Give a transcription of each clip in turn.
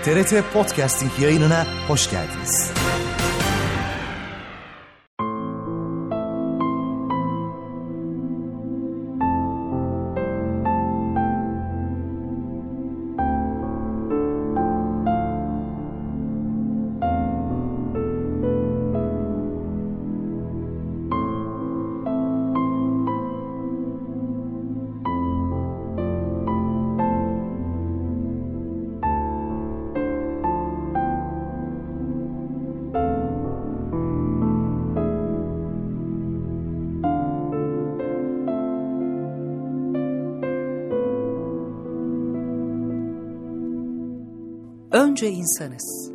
TRT Podcasting yayınına hoş geldiniz. Önce insanız.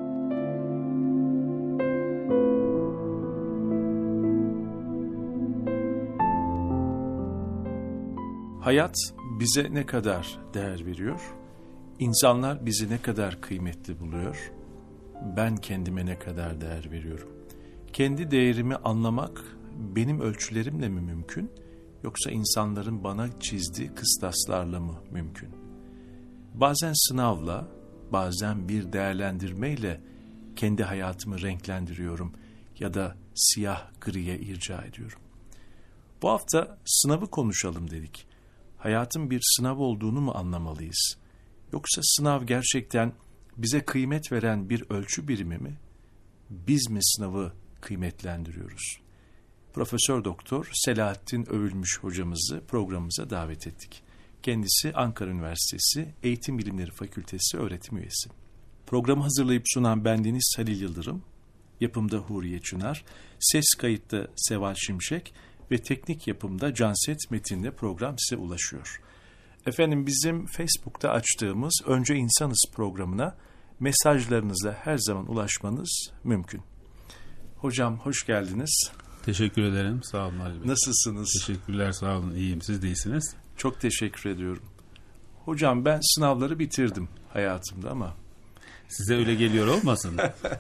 Hayat bize ne kadar değer veriyor? İnsanlar bizi ne kadar kıymetli buluyor? Ben kendime ne kadar değer veriyorum? Kendi değerimi anlamak benim ölçülerimle mi mümkün? Yoksa insanların bana çizdiği kıstaslarla mı mümkün? Bazen sınavla, bazen bir değerlendirmeyle kendi hayatımı renklendiriyorum ya da siyah griye irca ediyorum. Bu hafta sınavı konuşalım dedik. Hayatın bir sınav olduğunu mu anlamalıyız? Yoksa sınav gerçekten bize kıymet veren bir ölçü birimi mi? Biz mi sınavı kıymetlendiriyoruz? Profesör Doktor Selahattin Övülmüş hocamızı programımıza davet ettik. Kendisi Ankara Üniversitesi Eğitim Bilimleri Fakültesi öğretim üyesi. Programı hazırlayıp sunan bendeniz Halil Yıldırım, yapımda Huriye Çınar, ses kayıtta Seval Şimşek ve teknik yapımda Canset Metin'le program size ulaşıyor. Efendim bizim Facebook'ta açtığımız Önce İnsanız programına mesajlarınızla her zaman ulaşmanız mümkün. Hocam hoş geldiniz. Teşekkür ederim. Sağ olun Ali Bey. Nasılsınız? Teşekkürler, sağ olun. İyiyim. Siz de iyisiniz. Çok teşekkür ediyorum. Hocam ben sınavları bitirdim hayatımda ama... Size öyle geliyor olmasın?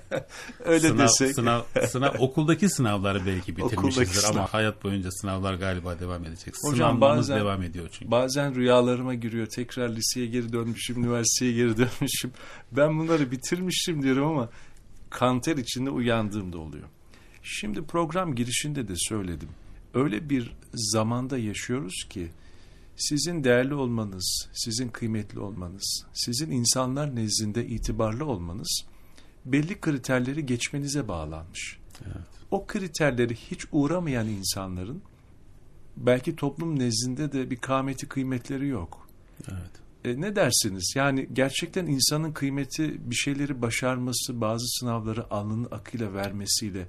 Öyle desek. Sınav, okuldaki sınavları belki bitirmişizdir ama hayat boyunca sınavlar galiba devam edecek. Hocam Sınavlarımız devam ediyor çünkü. Bazen rüyalarıma giriyor. Tekrar liseye geri dönmüşüm, üniversiteye geri dönmüşüm. Ben bunları bitirmişim diyorum ama kanter içinde uyandığım da oluyor. Şimdi program girişinde de söyledim. Öyle bir zamanda yaşıyoruz ki sizin değerli olmanız, sizin kıymetli olmanız, sizin insanlar nezdinde itibarlı olmanız belli kriterleri geçmenize bağlanmış. Evet. O kriterleri hiç uğramayan insanların belki toplum nezdinde de bir kâmeti kıymetleri yok. Evet. Ne dersiniz? Yani gerçekten insanın kıymeti bir şeyleri başarması, bazı sınavları alnının akıyla vermesiyle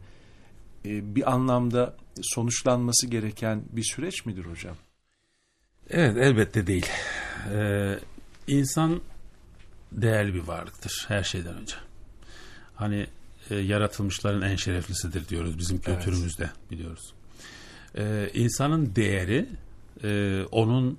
bir anlamda sonuçlanması gereken bir süreç midir hocam? Evet, elbette değil. İnsan değerli bir varlıktır her şeyden önce. Hani yaratılmışların en şereflisidir diyoruz bizim kültürümüzde, biliyoruz. İnsanın değeri onun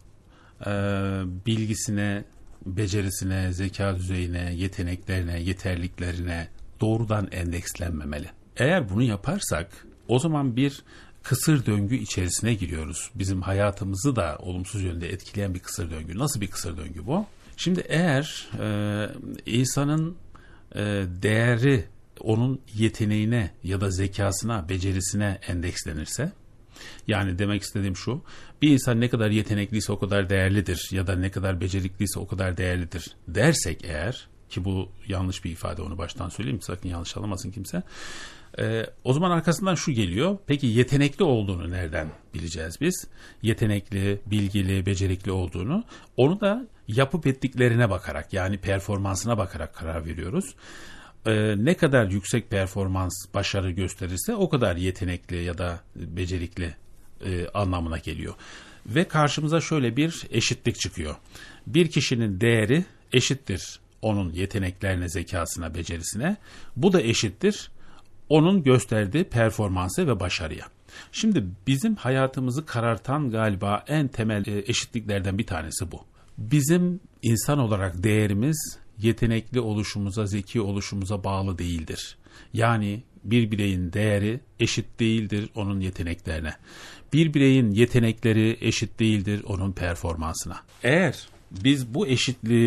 bilgisine, becerisine, zeka düzeyine, yeteneklerine, yeterliklerine doğrudan endekslenmemeli. Eğer bunu yaparsak o zaman bir kısır döngü içerisine giriyoruz. Bizim hayatımızı da olumsuz yönde etkileyen bir kısır döngü. Nasıl bir kısır döngü bu? Şimdi eğer insanın değeri onun yeteneğine ya da zekasına, becerisine endekslenirse, yani demek istediğim şu, bir insan ne kadar yetenekliyse o kadar değerlidir ya da ne kadar becerikliyse o kadar değerlidir dersek eğer, ki bu yanlış bir ifade, onu baştan söyleyeyim, sakın yanlış anlamasın kimse. O zaman arkasından şu geliyor. Peki yetenekli olduğunu nereden bileceğiz biz? Yetenekli, bilgili, becerikli olduğunu. Onu da yapıp ettiklerine bakarak, yani performansına bakarak karar veriyoruz. Ne kadar yüksek performans, başarı gösterirse o kadar yetenekli ya da becerikli anlamına geliyor. Ve karşımıza şöyle bir eşitlik çıkıyor. Bir kişinin değeri eşittir onun yeteneklerine, zekasına, becerisine. Bu da eşittir onun gösterdiği performansa ve başarıya. Şimdi bizim hayatımızı karartan galiba en temel eşitliklerden bir tanesi bu. Bizim insan olarak değerimiz yetenekli oluşumuza, zeki oluşumuza bağlı değildir. Yani bir bireyin değeri eşit değildir onun yeteneklerine. Bir bireyin yetenekleri eşit değildir onun performansına. Eğer biz bu eşitliği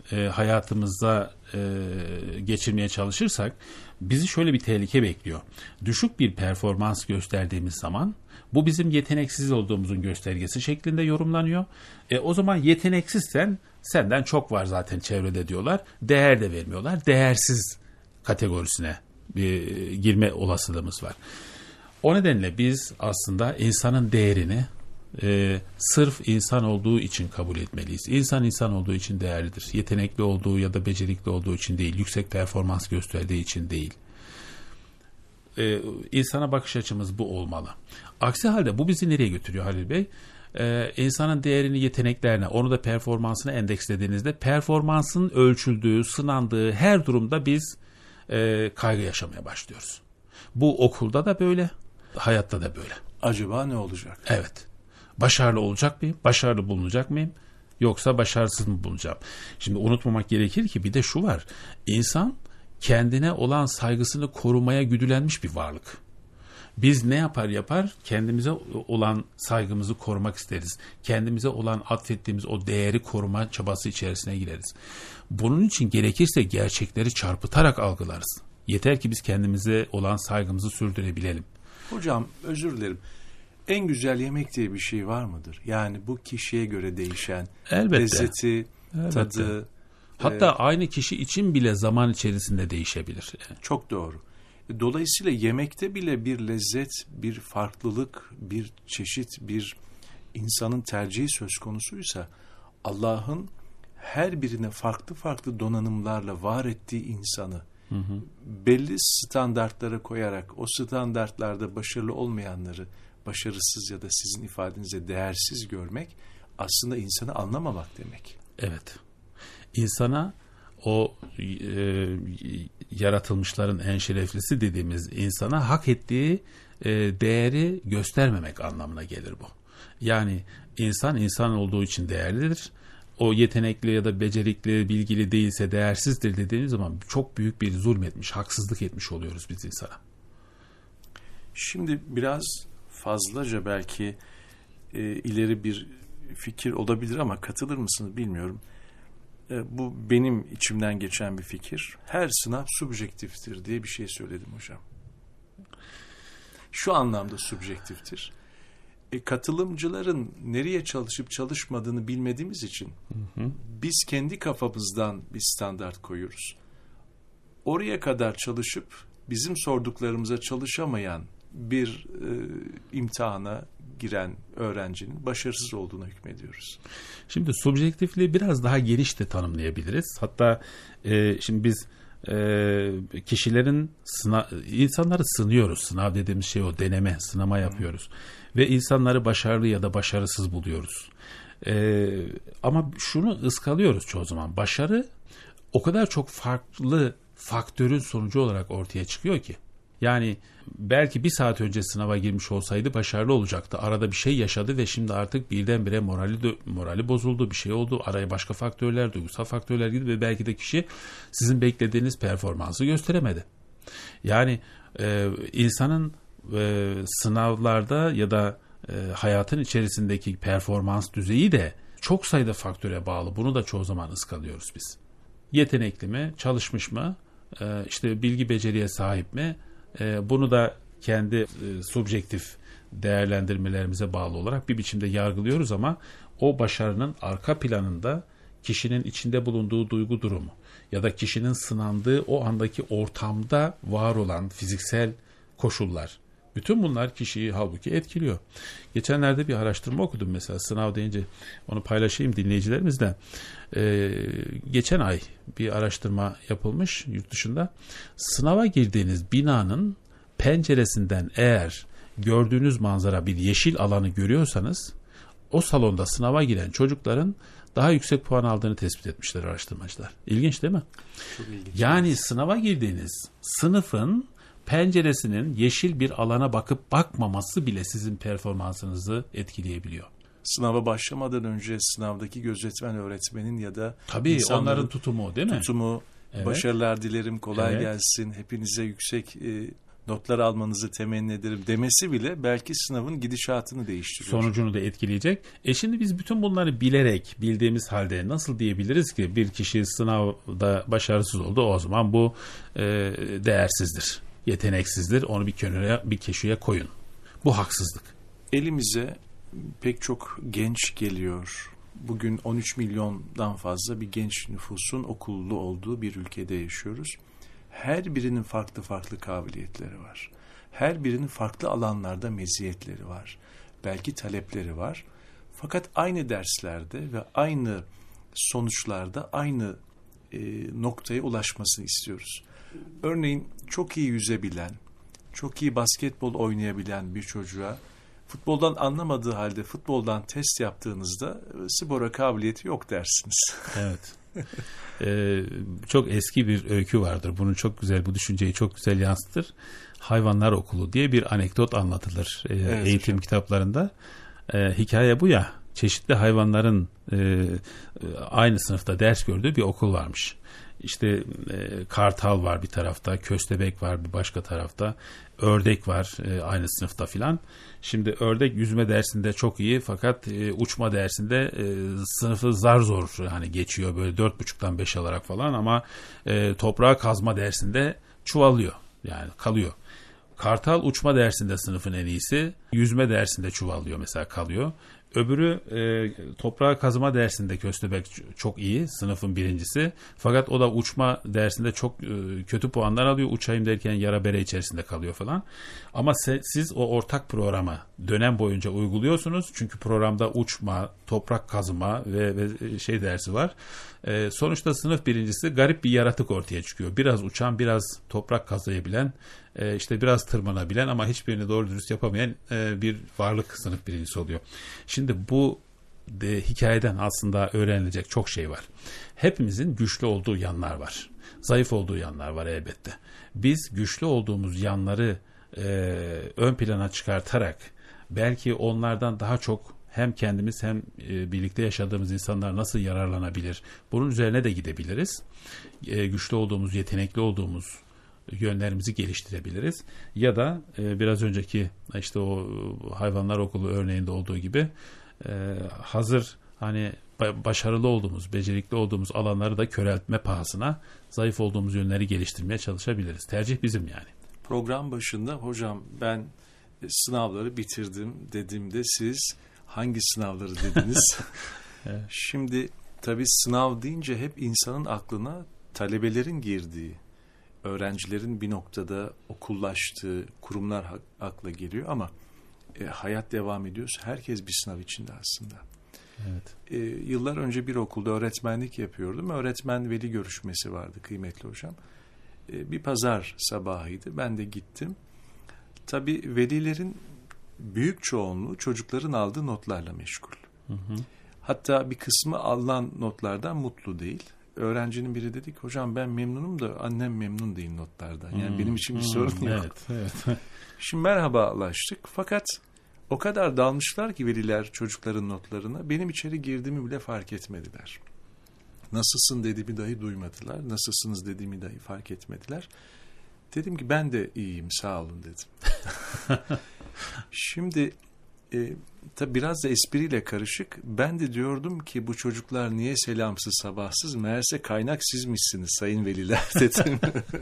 hayatımızda geçirmeye çalışırsak bizi şöyle bir tehlike bekliyor. Düşük bir performans gösterdiğimiz zaman bu bizim yeteneksiz olduğumuzun göstergesi şeklinde yorumlanıyor. O zaman yeteneksizsen senden çok var zaten çevrede diyorlar. Değer de vermiyorlar. Değersiz kategorisine girme olasılığımız var. O nedenle biz aslında insanın değerini sırf insan olduğu için kabul etmeliyiz. İnsan insan olduğu için değerlidir. Yetenekli olduğu ya da becerikli olduğu için değil. Yüksek performans gösterdiği için değil. İnsana bakış açımız bu olmalı. Aksi halde bu bizi nereye götürüyor Halil Bey? İnsanın değerini yeteneklerine, onu da performansına endekslediğinizde performansın ölçüldüğü, sınandığı her durumda biz kaygı yaşamaya başlıyoruz. Bu okulda da böyle, hayatta da böyle. Acaba ne olacak? Evet. Başarılı olacak mıyım? Başarılı bulunacak mıyım? Yoksa başarısız mı bulunacağım? Şimdi unutmamak gerekir ki bir de şu var. İnsan kendine olan saygısını korumaya güdülenmiş bir varlık. Biz ne yapar kendimize olan saygımızı korumak isteriz. Kendimize olan atfettiğimiz o değeri koruma çabası içerisine gireriz. Bunun için gerekirse gerçekleri çarpıtarak algılarız. Yeter ki biz kendimize olan saygımızı sürdürebilelim. Hocam özür dilerim. En güzel yemek diye bir şey var mıdır? Yani bu kişiye göre değişen elbette, lezzeti, tadı. Hatta aynı kişi için bile zaman içerisinde değişebilir. Çok doğru. Dolayısıyla yemekte bile bir lezzet, bir farklılık, bir çeşit, bir insanın tercihi söz konusuysa Allah'ın her birine farklı farklı donanımlarla var ettiği insanı belli standartlara koyarak o standartlarda başarılı olmayanları başarısız ya da sizin ifadenizle değersiz görmek aslında insanı anlamamak demek. Evet. İnsana o yaratılmışların en şereflisi dediğimiz insana hak ettiği değeri göstermemek anlamına gelir bu. Yani insan olduğu için değerlidir. O yetenekli ya da becerikli, bilgili değilse değersizdir dediğimiz zaman çok büyük bir zulmetmiş, haksızlık etmiş oluyoruz biz insana. Şimdi biraz fazlaca belki ileri bir fikir olabilir ama katılır mısınız bilmiyorum. Bu benim içimden geçen bir fikir. Her sınav subjektiftir diye bir şey söyledim hocam. Şu anlamda subjektiftir. Katılımcıların nereye çalışıp çalışmadığını bilmediğimiz için biz kendi kafamızdan bir standart koyuyoruz. Oraya kadar çalışıp bizim sorduklarımıza çalışamayan bir imtihana giren öğrencinin başarısız olduğuna hükmediyoruz. Şimdi subjektifliği biraz daha geniş de tanımlayabiliriz. Hatta şimdi biz kişilerin insanları sınıyoruz. Sınav dediğimiz şey o, deneme, sınama yapıyoruz. Ve insanları başarılı ya da başarısız buluyoruz. Ama şunu ıskalıyoruz çoğu zaman. Başarı o kadar çok farklı faktörün sonucu olarak ortaya çıkıyor ki. Yani belki bir saat önce sınava girmiş olsaydı başarılı olacaktı. Arada bir şey yaşadı ve şimdi artık birdenbire morali bozuldu, bir şey oldu. Araya başka faktörler, duygusal faktörler girdi ve belki de kişi sizin beklediğiniz performansı gösteremedi. Yani insanın sınavlarda ya da hayatın içerisindeki performans düzeyi de çok sayıda faktöre bağlı. Bunu da çoğu zaman ıskalıyoruz biz. Yetenekli mi, çalışmış mı, işte bilgi beceriye sahip mi? Bunu da kendi subjektif değerlendirmelerimize bağlı olarak bir biçimde yargılıyoruz ama o başarının arka planında kişinin içinde bulunduğu duygu durumu ya da kişinin sınandığı o andaki ortamda var olan fiziksel koşullar, bütün bunlar kişiyi halbuki etkiliyor. Geçenlerde bir araştırma okudum mesela, sınav deyince onu paylaşayım dinleyicilerimizle. Geçen ay bir araştırma yapılmış yurt dışında. Sınava girdiğiniz binanın penceresinden eğer gördüğünüz manzara bir yeşil alanı görüyorsanız o salonda sınava giren çocukların daha yüksek puan aldığını tespit etmişler araştırmacılar. İlginç değil mi? Çok ilginç. Yani sınava girdiğiniz sınıfın penceresinin yeşil bir alana bakıp bakmaması bile sizin performansınızı etkileyebiliyor. Sınava başlamadan önce sınavdaki gözetmen öğretmenin ya da tabii onların tutumu değil mi? Tutumu, evet. Başarılar dilerim, kolay evet. gelsin, hepinize yüksek notlar almanızı temenni ederim demesi bile belki sınavın gidişatını değiştiriyor. Sonucunu da etkileyecek. Şimdi biz bütün bunları bilerek, bildiğimiz halde nasıl diyebiliriz ki bir kişi sınavda başarısız oldu, o zaman bu değersizdir, yeteneksizdir, onu bir kenara, bir köşeye koyun. Bu haksızlık. Elimize pek çok genç geliyor. Bugün 13 milyondan fazla bir genç nüfusun okullu olduğu bir ülkede yaşıyoruz. Her birinin farklı farklı kabiliyetleri var. Her birinin farklı alanlarda meziyetleri var. Belki talepleri var. Fakat aynı derslerde ve aynı sonuçlarda aynı noktaya ulaşmasını istiyoruz. Örneğin çok iyi yüzebilen, çok iyi basketbol oynayabilen bir çocuğa futboldan anlamadığı halde futboldan test yaptığınızda spora kabiliyeti yok dersiniz. Evet. Çok eski bir öykü vardır. Bunu çok güzel, bu düşünceyi çok güzel yansıtır. Hayvanlar Okulu diye bir anekdot anlatılır Evet, eğitim hocam. kitaplarında. Hikaye bu ya. Çeşitli hayvanların aynı sınıfta ders gördüğü bir okul varmış. İşte kartal var bir tarafta, köstebek var bir başka tarafta, ördek var aynı sınıfta filan. Şimdi ördek yüzme dersinde çok iyi, fakat uçma dersinde sınıfı zar zor hani geçiyor, böyle 4,5'tan 5 alarak falan, ama toprağa kazma dersinde çuvallıyor, yani kalıyor. Kartal uçma dersinde sınıfın en iyisi, yüzme dersinde çuvallıyor mesela, kalıyor. Öbürü toprağa kazma dersinde köstebek çok iyi, sınıfın birincisi. Fakat o da uçma dersinde çok kötü puanlar alıyor. Uçayım derken yara bere içerisinde kalıyor falan. Ama siz o ortak programı dönem boyunca uyguluyorsunuz. Çünkü programda uçma, toprak kazma ve şey dersi var. Sonuçta sınıf birincisi garip bir yaratık ortaya çıkıyor. Biraz uçan, biraz toprak kazıyabilen, işte biraz tırmanabilen ama hiçbirini doğru dürüst yapamayan bir varlık sınıf birincisi oluyor. Şimdi bu hikayeden aslında öğrenilecek çok şey var. Hepimizin güçlü olduğu yanlar var. Zayıf olduğu yanlar var elbette. Biz güçlü olduğumuz yanları ön plana çıkartarak belki onlardan daha çok hem kendimiz hem birlikte yaşadığımız insanlar nasıl yararlanabilir, bunun üzerine de gidebiliriz. Güçlü olduğumuz, yetenekli olduğumuz yönlerimizi geliştirebiliriz. Ya da biraz önceki işte o hayvanlar okulu örneğinde olduğu gibi hazır hani başarılı olduğumuz, becerikli olduğumuz alanları da köreltme pahasına zayıf olduğumuz yönleri geliştirmeye çalışabiliriz. Tercih bizim yani. Program başında hocam ben sınavları bitirdim dediğimde siz hangi sınavları dediniz? Evet. Şimdi tabii sınav deyince hep insanın aklına talebelerin girdiği, öğrencilerin bir noktada okullaştığı kurumlar akla geliyor ama hayat devam ediyorsa herkes bir sınav içinde aslında. Evet. Yıllar önce bir okulda öğretmenlik yapıyordum. Öğretmen veli görüşmesi vardı kıymetli hocam. Bir pazar sabahıydı. Ben de gittim. Tabii velilerin büyük çoğunluğu çocukların aldığı notlarla meşgul. Hı hı. Hatta bir kısmı alınan notlardan mutlu değil. Öğrencinin biri dedi ki hocam ben memnunum da annem memnun değil notlardan. Yani benim için bir sorun yok. Evet. Şimdi merhabalaştık fakat o kadar dalmışlar ki veliler çocukların notlarına benim içeri girdiğimi bile fark etmediler. Nasılsın dediğimi dahi duymadılar. Nasılsınız dediğimi dahi fark etmediler. Dedim ki ben de iyiyim sağ olun dedim. Şimdi tabi biraz da espriyle karışık. Ben de diyordum ki bu çocuklar niye selamsız sabahsız, meğerse kaynak sizmişsiniz sayın veliler dedim.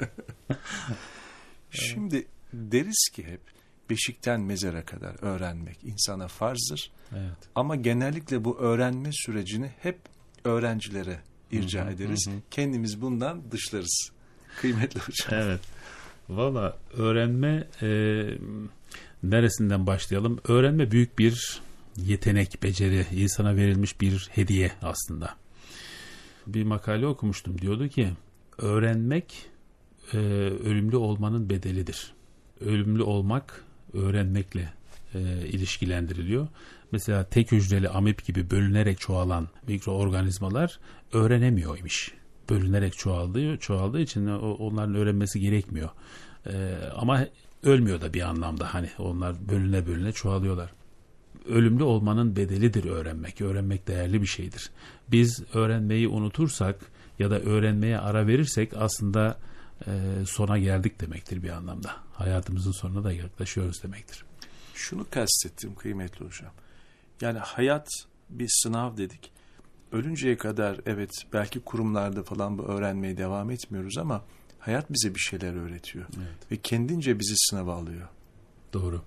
Şimdi deriz ki hep beşikten mezara kadar öğrenmek insana farzdır. Evet. Ama genellikle bu öğrenme sürecini hep öğrencilere irca ederiz. Kendimiz bundan dışlarız. Kıymetli hocam. Evet. Valla öğrenme neresinden başlayalım? Öğrenme büyük bir yetenek, beceri, insana verilmiş bir hediye aslında. Bir makale okumuştum, diyordu ki öğrenmek ölümlü olmanın bedelidir. Ölümlü olmak öğrenmekle ilişkilendiriliyor. Mesela tek hücreli amip gibi bölünerek çoğalan mikroorganizmalar öğrenemiyormuş. Bölünerek çoğaldığı için onların öğrenmesi gerekmiyor. Ama ölmüyor da bir anlamda, hani onlar bölüne bölüne çoğalıyorlar. Ölümlü olmanın bedelidir öğrenmek. Öğrenmek değerli bir şeydir. Biz öğrenmeyi unutursak ya da öğrenmeye ara verirsek aslında sona geldik demektir bir anlamda. Hayatımızın sonuna da yaklaşıyoruz demektir. Şunu kastettim kıymetli hocam. Yani hayat bir sınav dedik. Ölünceye kadar evet belki kurumlarda falan bu öğrenmeye devam etmiyoruz ama hayat bize bir şeyler öğretiyor. Evet. Ve kendince bizi sınava alıyor. Doğru.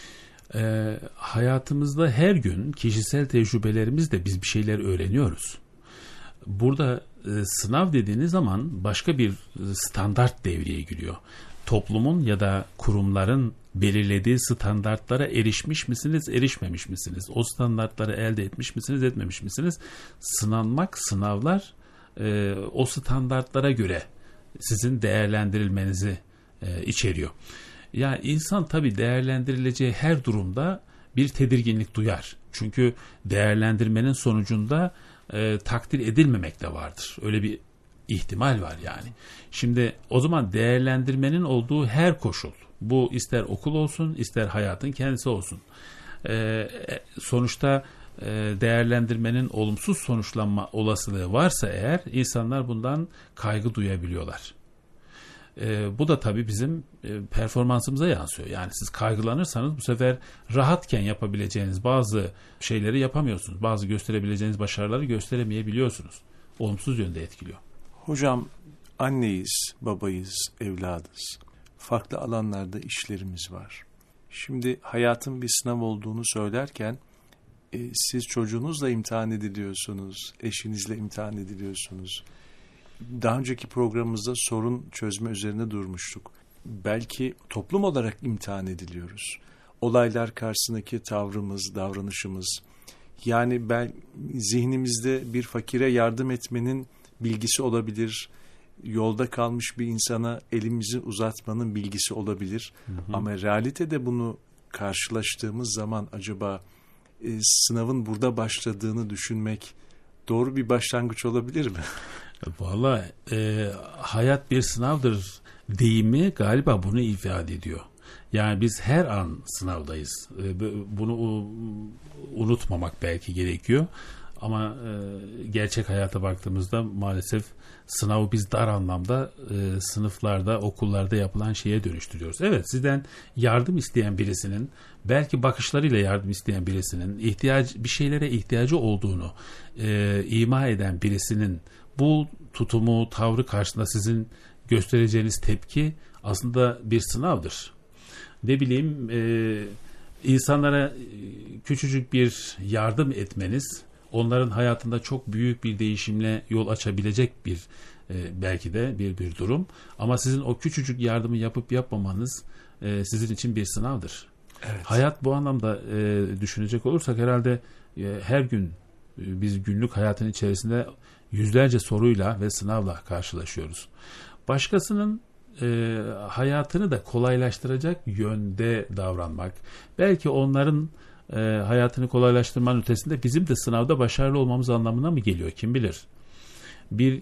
Hayatımızda her gün kişisel tecrübelerimizle biz bir şeyler öğreniyoruz. Burada sınav dediğiniz zaman başka bir standart devreye giriyor. Toplumun ya da kurumların belirlediği standartlara erişmiş misiniz, erişmemiş misiniz? O standartları elde etmiş misiniz, etmemiş misiniz? Sınavlar o standartlara göre sizin değerlendirilmenizi içeriyor. Yani insan tabii değerlendirileceği her durumda bir tedirginlik duyar. Çünkü değerlendirmenin sonucunda takdir edilmemek de vardır. Öyle bir ihtimal var yani. Şimdi o zaman değerlendirmenin olduğu her koşul, bu ister okul olsun, ister hayatın kendisi olsun. Sonuçta değerlendirmenin olumsuz sonuçlanma olasılığı varsa eğer insanlar bundan kaygı duyabiliyorlar. Bu da tabii bizim performansımıza yansıyor. Yani siz kaygılanırsanız bu sefer rahatken yapabileceğiniz bazı şeyleri yapamıyorsunuz. Bazı gösterebileceğiniz başarıları gösteremeyebiliyorsunuz. Olumsuz yönde etkiliyor. Hocam anneyiz, babayız, evladız. Farklı alanlarda işlerimiz var. Şimdi hayatın bir sınav olduğunu söylerken siz çocuğunuzla imtihan ediliyorsunuz, eşinizle imtihan ediliyorsunuz. Daha önceki programımızda sorun çözme üzerine durmuştuk. Belki toplum olarak imtihan ediliyoruz. Olaylar karşısındaki tavrımız, davranışımız. Yani zihnimizde bir fakire yardım etmenin bilgisi olabilir. Yolda kalmış bir insana elimizi uzatmanın bilgisi olabilir. Ama realitede bunu karşılaştığımız zaman acaba sınavın burada başladığını düşünmek doğru bir başlangıç olabilir mi? Vallahi hayat bir sınavdır deyimi galiba bunu ifade ediyor. Yani biz her an sınavdayız. Bunu unutmamak belki gerekiyor. Ama gerçek hayata baktığımızda maalesef sınavı biz dar anlamda sınıflarda, okullarda yapılan şeye dönüştürüyoruz. Evet, sizden yardım isteyen birisinin, belki bakışlarıyla yardım isteyen birisinin, bir şeylere ihtiyacı olduğunu ima eden birisinin bu tutumu, tavrı karşısında sizin göstereceğiniz tepki aslında bir sınavdır. Ne bileyim, insanlara küçücük bir yardım etmeniz, onların hayatında çok büyük bir değişimle yol açabilecek bir belki de bir durum. Ama sizin o küçücük yardımı yapıp yapmamanız sizin için bir sınavdır. Evet. Hayat bu anlamda düşünecek olursak herhalde her gün biz günlük hayatın içerisinde yüzlerce soruyla ve sınavla karşılaşıyoruz. Başkasının hayatını da kolaylaştıracak yönde davranmak, belki onların hayatını kolaylaştırmanın ötesinde bizim de sınavda başarılı olmamız anlamına mı geliyor? Kim bilir? Bir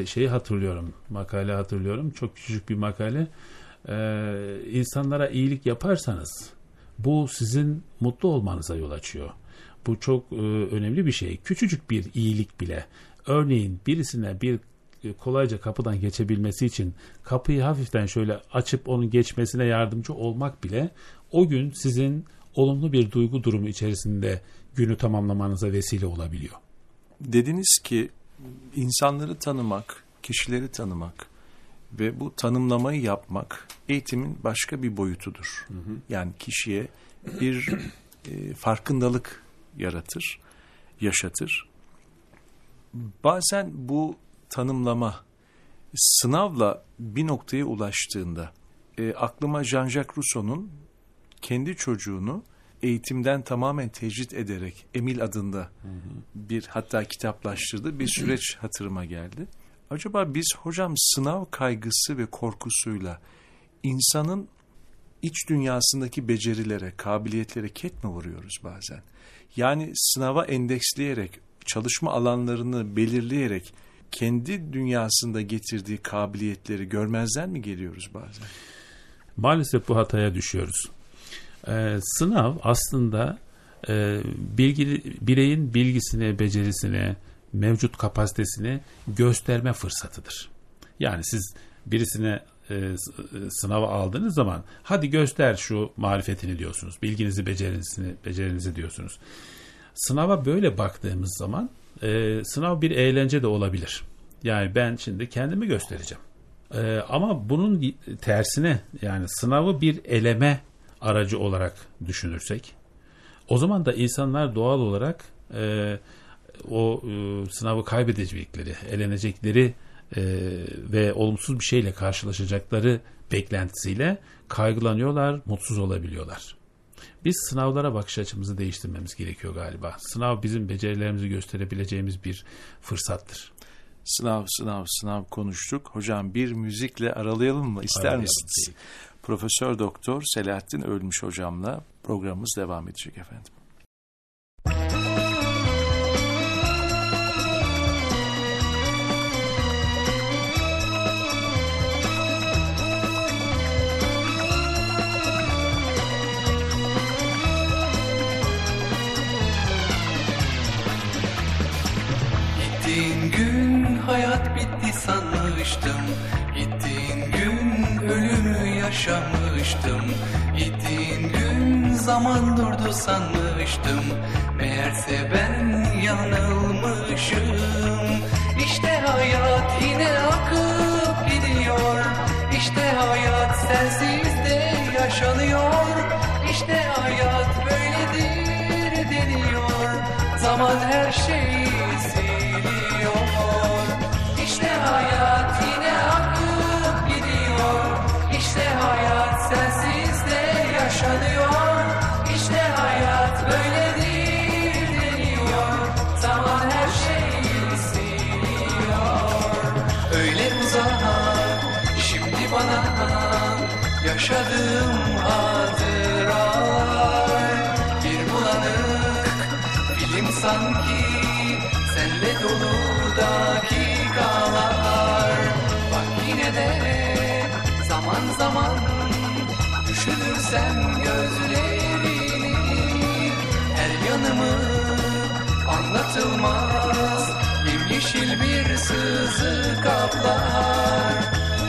makale hatırlıyorum. Çok küçük bir makale. İnsanlara iyilik yaparsanız bu sizin mutlu olmanıza yol açıyor. Bu çok önemli bir şey. Küçücük bir iyilik bile. Örneğin birisine bir kolayca kapıdan geçebilmesi için kapıyı hafiften şöyle açıp onun geçmesine yardımcı olmak bile o gün sizin olumlu bir duygu durumu içerisinde günü tamamlamanıza vesile olabiliyor. Dediniz ki insanları tanımak, kişileri tanımak ve bu tanımlamayı yapmak eğitimin başka bir boyutudur. Hı hı. Yani kişiye bir farkındalık yaratır, yaşatır. Bazen bu tanımlama sınavla bir noktaya ulaştığında aklıma Jean-Jacques Rousseau'nun kendi çocuğunu eğitimden tamamen tecrit ederek Emil adında bir hatta kitaplaştırdığı bir süreç hatırıma geldi. Acaba biz hocam sınav kaygısı ve korkusuyla insanın iç dünyasındaki becerilere, kabiliyetlere ket mi vuruyoruz bazen? Yani sınava endeksleyerek, çalışma alanlarını belirleyerek kendi dünyasında getirdiği kabiliyetleri görmezden mi geliyoruz bazen? Maalesef bu hataya düşüyoruz. Sınav aslında bireyin bilgisini, becerisini, mevcut kapasitesini gösterme fırsatıdır. Yani siz birisine sınava aldığınız zaman hadi göster şu marifetini diyorsunuz. Bilginizi, becerinizi diyorsunuz. Sınava böyle baktığımız zaman sınav bir eğlence de olabilir. Yani ben şimdi kendimi göstereceğim. Ama bunun tersine, yani sınavı bir eleme aracı olarak düşünürsek, o zaman da insanlar doğal olarak o sınavı kaybedecekleri, elenecekleri ve olumsuz bir şeyle karşılaşacakları beklentisiyle kaygılanıyorlar, mutsuz olabiliyorlar. Biz sınavlara bakış açımızı değiştirmemiz gerekiyor galiba. Sınav bizim becerilerimizi gösterebileceğimiz bir fırsattır. Sınav konuştuk. Hocam bir müzikle aralayalım mı? İster misiniz? Profesör Doktor Selahattin Ölmüş hocamla programımız devam edecek efendim. Gittiğin gün hayat bitti sanmıştım. Gittiğin gün ölümü yaşamıştım. Gittiğin gün zaman durdu sanmıştım. Meğerse ben yanılmışım. İşte hayat yine akıp gidiyor. İşte hayat sensiz de yaşanıyor. İşte hayat böyledir deniyor. Zaman her şeyi siliyor. İşte hayat yine akıp gidiyor. İşte hayat sensiz de yaşanıyor. İşte hayat böyledir deniyor. Zaman her şeyi siliyor. Öyle uzak şimdi bana yaşadığım hatıralar. Bir bulanık film sanki senle dolu dakikalar. Bak yine de zaman zaman düşünürsem gözlerini, her yanımı anlatılmaz yemyeşil bir sızı kaplar.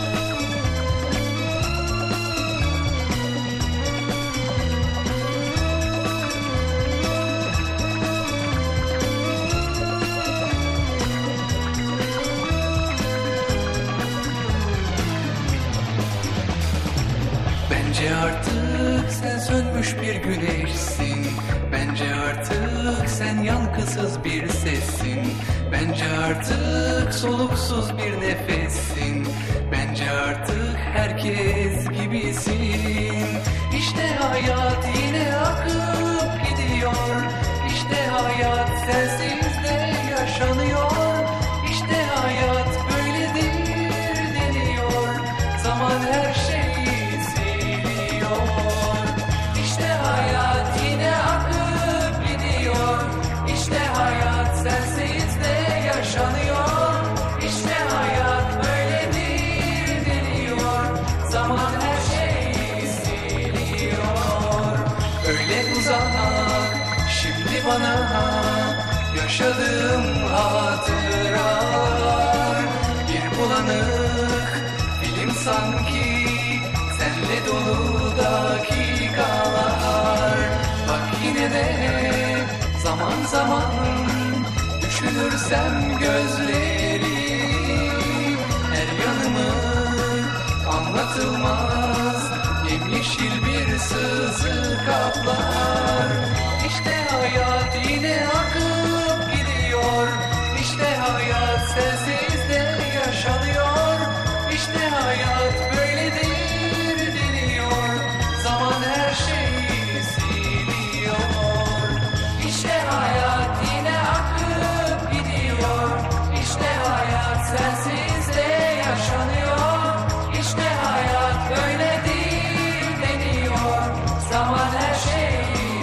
Bence artık sen sönmüş bir güneşsin. Bence artık sen yankısız bir sessin. Bence artık soluksuz bir nefessin. Bence artık herkes gibisin. İşte hayat yine akıp gidiyor. İşte hayat sensiz de yaşanıyor. İşte hayat böyledir deniyor. Zaman her şeyi siliyor. İşte hayat yine akıp gidiyor. İşte hayat sensiz de yaşanıyor. İşte hayat böyledir deniyor. Zaman her şeyi siliyor. Öyle uzak şimdi bana yaşadığım hatıralar. Bir bulanık film sanki senle dolu dakikalar. Bak yine de zaman zaman düşünürsem gözleri, her yanımı anlatılmaz yemyeşil bir sızı kaplar. İşte hayat yine akıp gidiyor. İşte hayat sensiz de yaşanıyor. İşte hayat böyledir deniyor. Zaman her şeyi siliyor. İşte hayat yine akıp gidiyor. İşte hayat sensiz de yaşanıyor. İşte hayat böyledir deniyor. Zaman her şeyi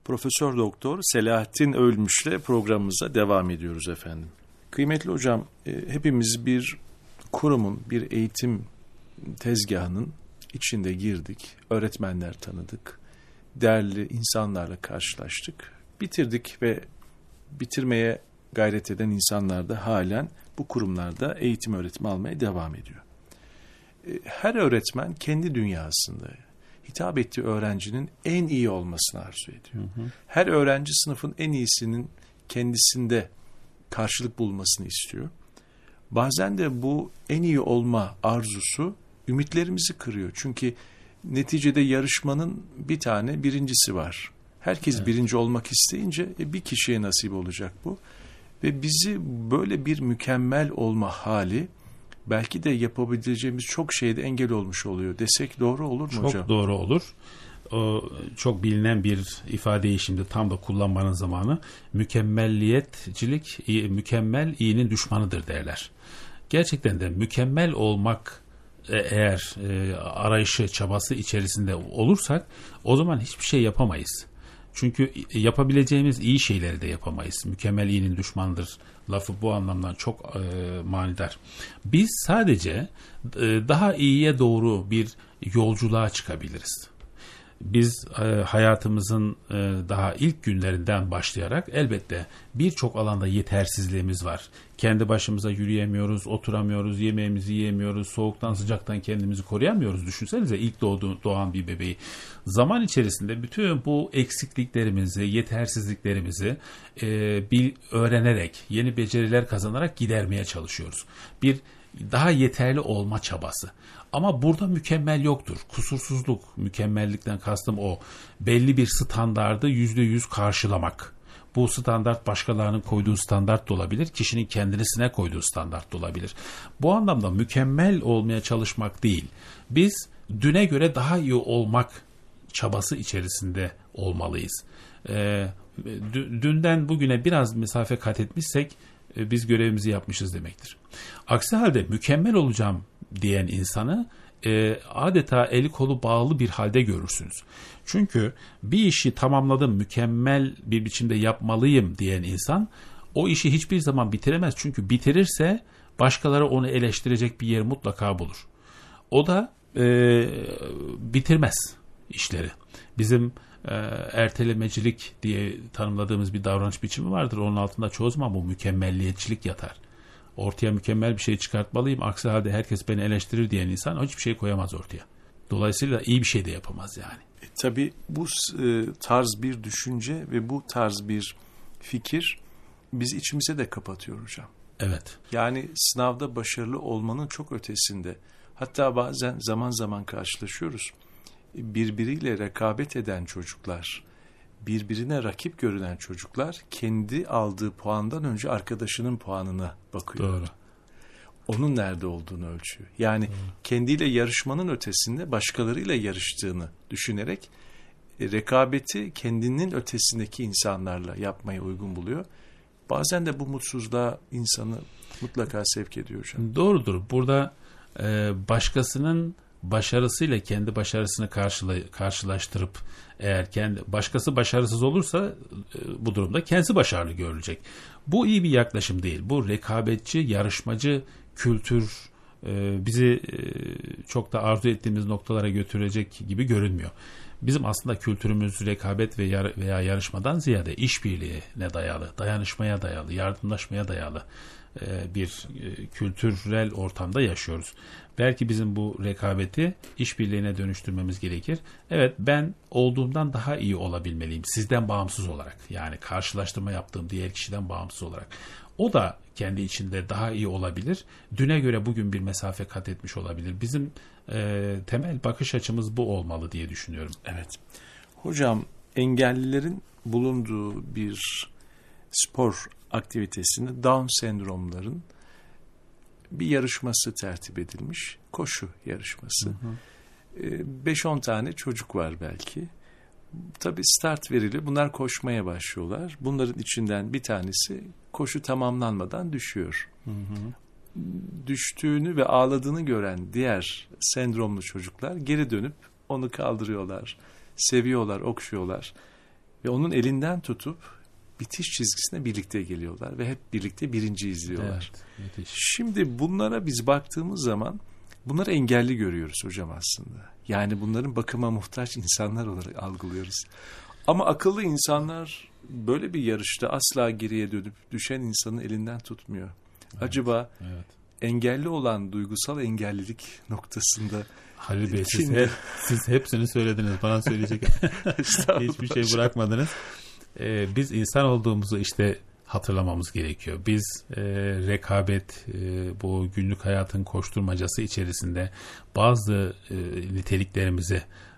Profesör Doktor Selahattin Ölmüş'le programımıza devam ediyoruz efendim. Kıymetli hocam, hepimiz bir kurumun, bir eğitim tezgahının içinde girdik. Öğretmenler tanıdık. Değerli insanlarla karşılaştık. Bitirdik ve bitirmeye gayret eden insanlar da halen bu kurumlarda eğitim öğretim almaya devam ediyor. Her öğretmen kendi dünyasında hitap ettiği öğrencinin en iyi olmasını arzu ediyor. Her öğrenci sınıfın en iyisinin kendisinde karşılık bulmasını istiyor. Bazen de bu en iyi olma arzusu ümitlerimizi kırıyor. Çünkü neticede yarışmanın bir tane birincisi var. Herkes birinci olmak isteyince bir kişiye nasip olacak bu. Ve bizi böyle bir mükemmel olma hali belki de yapabileceğimiz çok şeyde engel olmuş oluyor desek doğru olur mu hocam? Çok doğru olur. O çok bilinen bir ifadeyi şimdi tam da kullanmanın zamanı. Mükemmelliyetçilik, mükemmel iyinin düşmanıdır derler. Gerçekten de mükemmel olmak eğer arayışı, çabası içerisinde olursak o zaman hiçbir şey yapamayız. Çünkü yapabileceğimiz iyi şeyleri de yapamayız. Mükemmel iyinin düşmanıdır lafı bu anlamdan çok manidar. Biz sadece daha iyiye doğru bir yolculuğa çıkabiliriz. Biz hayatımızın daha ilk günlerinden başlayarak elbette birçok alanda yetersizliğimiz var. Kendi başımıza yürüyemiyoruz, oturamıyoruz, yemeğimizi yiyemiyoruz, soğuktan sıcaktan kendimizi koruyamıyoruz. Düşünsenize ilk doğan bir bebeği. Zaman içerisinde bütün bu eksikliklerimizi, yetersizliklerimizi öğrenerek, yeni beceriler kazanarak gidermeye çalışıyoruz. Bir daha yeterli olma çabası. Ama burada mükemmel yoktur. Kusursuzluk, mükemmellikten kastım o. Belli bir standardı %100 karşılamak. Bu standart başkalarının koyduğu standart da olabilir. Kişinin kendisine koyduğu standart da olabilir. Bu anlamda mükemmel olmaya çalışmak değil. Biz düne göre daha iyi olmak çabası içerisinde olmalıyız. Dünden bugüne biraz mesafe kat etmişsek biz görevimizi yapmışız demektir. Aksi halde mükemmel olacağım diyen insanı adeta eli kolu bağlı bir halde görürsünüz. Çünkü bir işi tamamladım, mükemmel bir biçimde yapmalıyım diyen insan o işi hiçbir zaman bitiremez. Çünkü bitirirse başkaları onu eleştirecek bir yer mutlaka bulur. O da bitirmez işleri. Bizim ertelemecilik diye tanımladığımız bir davranış biçimi vardır. Onun altında çoğu zaman bu mükemmelliyetçilik yatar. Ortaya mükemmel bir şey çıkartmalıyım. Aksi halde herkes beni eleştirir diyen insan hiçbir şey koyamaz ortaya. Dolayısıyla iyi bir şey de yapamaz yani. Tabii bu tarz bir düşünce ve bu tarz bir fikir bizi içimize de kapatıyor hocam. Evet. Yani sınavda başarılı olmanın çok ötesinde. Hatta bazen zaman zaman karşılaşıyoruz. Birbiriyle rekabet eden çocuklar, birbirine rakip görünen çocuklar kendi aldığı puandan önce arkadaşının puanına bakıyor. Doğru. Onun nerede olduğunu ölçüyor. Yani kendiyle yarışmanın ötesinde başkalarıyla yarıştığını düşünerek rekabeti kendinin ötesindeki insanlarla yapmaya uygun buluyor. Bazen de bu mutsuzluğa insanı mutlaka sevk ediyor hocam. Doğrudur. Burada başkasının başarısıyla kendi başarısını karşılaştırıp eğer başkası başarısız olursa bu durumda kendisi başarılı görülecek. Bu iyi bir yaklaşım değil. Bu rekabetçi, yarışmacı kültür bizi çok da arzu ettiğimiz noktalara götürecek gibi görünmüyor. Bizim aslında kültürümüz rekabet veya yarışmadan ziyade işbirliğine dayalı, dayanışmaya dayalı, yardımlaşmaya dayalı bir kültürel ortamda yaşıyoruz. Belki bizim bu rekabeti işbirliğine dönüştürmemiz gerekir. Evet, ben olduğumdan daha iyi olabilmeliyim. Sizden bağımsız olarak. Yani karşılaştırma yaptığım diğer kişiden bağımsız olarak. O da kendi içinde daha iyi olabilir. Düne göre bugün bir mesafe kat etmiş olabilir. Bizim temel bakış açımız bu olmalı diye düşünüyorum. Evet. Hocam, engellilerin bulunduğu bir spor aktivitesinde Down sendromların bir yarışması tertip edilmiş. Koşu yarışması. 5-10 tane çocuk var belki. Tabii start verili. Bunlar koşmaya başlıyorlar. Bunların içinden bir tanesi koşu tamamlanmadan düşüyor. Düştüğünü ve ağladığını gören diğer sendromlu çocuklar geri dönüp onu kaldırıyorlar, seviyorlar, okşuyorlar. Ve onun elinden tutup bitiş çizgisine birlikte geliyorlar ve hep birlikte birinci izliyorlar. Evet, şimdi bunlara biz baktığımız zaman bunları engelli görüyoruz hocam aslında. Yani bunların bakıma muhtaç insanlar olarak algılıyoruz. Ama akıllı insanlar böyle bir yarışta asla geriye dönüp düşen insanın elinden tutmuyor. Acaba engelli olan duygusal engellilik noktasında Halil Bey siz hepsini söylediniz. Bana söyleyecek hiçbir şey bırakmadınız. Biz insan olduğumuzu işte hatırlamamız gerekiyor. Biz rekabet, bu günlük hayatın koşturmacası içerisinde bazı niteliklerimizi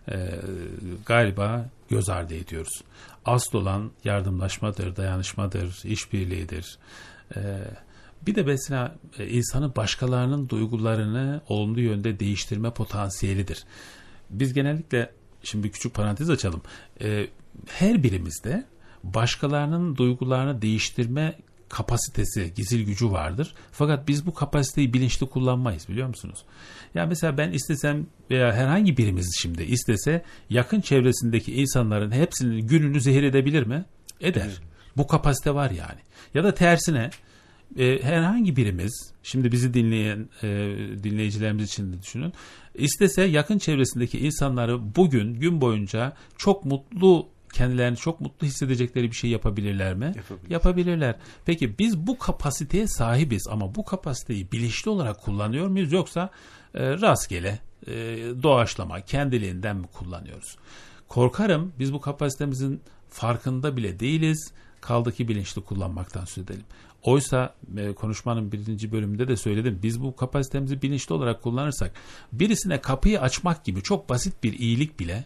galiba göz ardı ediyoruz. Asıl olan yardımlaşmadır, dayanışmadır, işbirliğidir. Bir de mesela insanın başkalarının duygularını olumlu yönde değiştirme potansiyelidir. Biz genellikle, şimdi bir küçük parantez açalım. Her birimizde başkalarının duygularını değiştirme kapasitesi, gizil gücü vardır. Fakat biz bu kapasiteyi bilinçli kullanmayız, biliyor musunuz? Yani mesela ben istesem veya herhangi birimiz şimdi istese yakın çevresindeki insanların hepsinin gününü zehir edebilir mi? Eder. Evet. Bu kapasite var yani. Ya da tersine herhangi birimiz, şimdi bizi dinleyen dinleyicilerimiz için de düşünün, istese yakın çevresindeki insanları bugün gün boyunca kendilerini çok mutlu hissedecekleri bir şey yapabilirler mi? Yapabilirler. Peki biz bu kapasiteye sahibiz ama bu kapasiteyi bilinçli olarak kullanıyor muyuz, yoksa rastgele doğaçlama kendiliğinden mi kullanıyoruz? Korkarım biz bu kapasitemizin farkında bile değiliz. Kaldı ki bilinçli kullanmaktan söz edelim. Oysa konuşmanın 1. bölümünde de söyledim. Biz bu kapasitemizi bilinçli olarak kullanırsak birisine kapıyı açmak gibi çok basit bir iyilik bile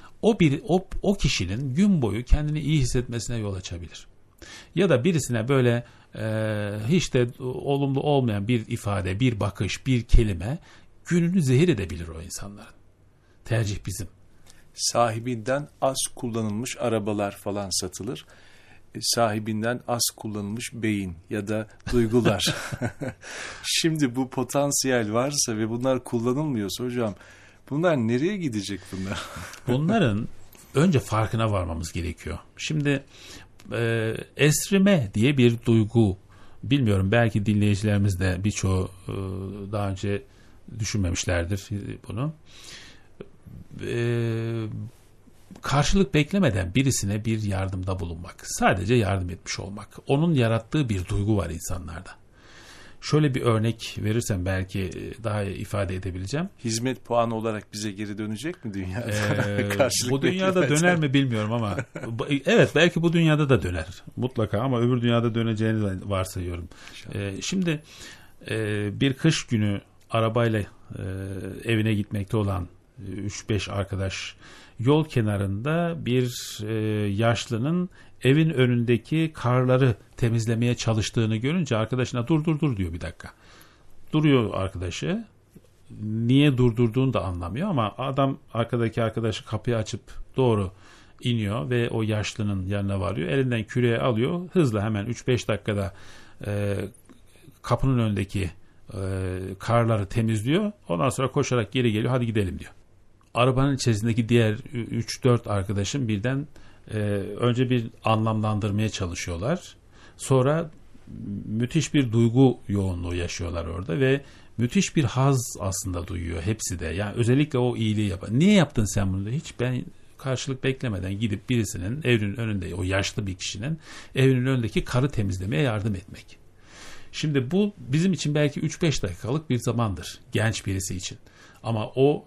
o kişinin gün boyu kendini iyi hissetmesine yol açabilir. Ya da birisine böyle hiç de olumlu olmayan bir ifade, bir bakış, bir kelime gününü zehir edebilir o insanların. Tercih bizim. Sahibinden az kullanılmış arabalar falan satılır. Sahibinden az kullanılmış beyin ya da duygular. Şimdi bu potansiyel varsa ve bunlar kullanılmıyorsa hocam, bunlar nereye gidecek bunlar? Bunların önce farkına varmamız gerekiyor. Şimdi esrime diye bir duygu, bilmiyorum, belki dinleyicilerimiz de birçoğu daha önce düşünmemişlerdir bunu. Karşılık beklemeden birisine bir yardımda bulunmak, sadece yardım etmiş olmak, onun yarattığı bir duygu var insanlarda. Şöyle bir örnek verirsem belki daha iyi ifade edebileceğim. Hizmet puanı olarak bize geri dönecek mi dünyada? Bu dünyada döner mi bilmiyorum ama evet, belki bu dünyada da döner mutlaka, ama öbür dünyada döneceğini varsayıyorum. Şimdi bir kış günü arabayla evine gitmekte olan 3-5 arkadaş yol kenarında bir yaşlının evin önündeki karları temizlemeye çalıştığını görünce arkadaşına dur diyor, bir dakika. Duruyor arkadaşı. Niye durdurduğunu da anlamıyor ama adam, arkadaki arkadaşı kapıyı açıp doğru iniyor ve o yaşlının yanına varıyor. Elinden küreği alıyor. Hızla hemen 3-5 dakikada kapının önündeki karları temizliyor. Ondan sonra koşarak geri geliyor. Hadi gidelim diyor. Arabanın içerisindeki diğer 3-4 arkadaşım birden önce bir anlamlandırmaya çalışıyorlar. Sonra müthiş bir duygu yoğunluğu yaşıyorlar orada ve müthiş bir haz aslında duyuyor hepsi de. Yani özellikle o iyiliği yapan. Niye yaptın sen bunu? Hiç, ben karşılık beklemeden gidip birisinin evinin önünde, o yaşlı bir kişinin evinin önündeki karı temizlemeye yardım etmek. Şimdi bu bizim için belki 3-5 dakikalık bir zamandır genç birisi için. Ama o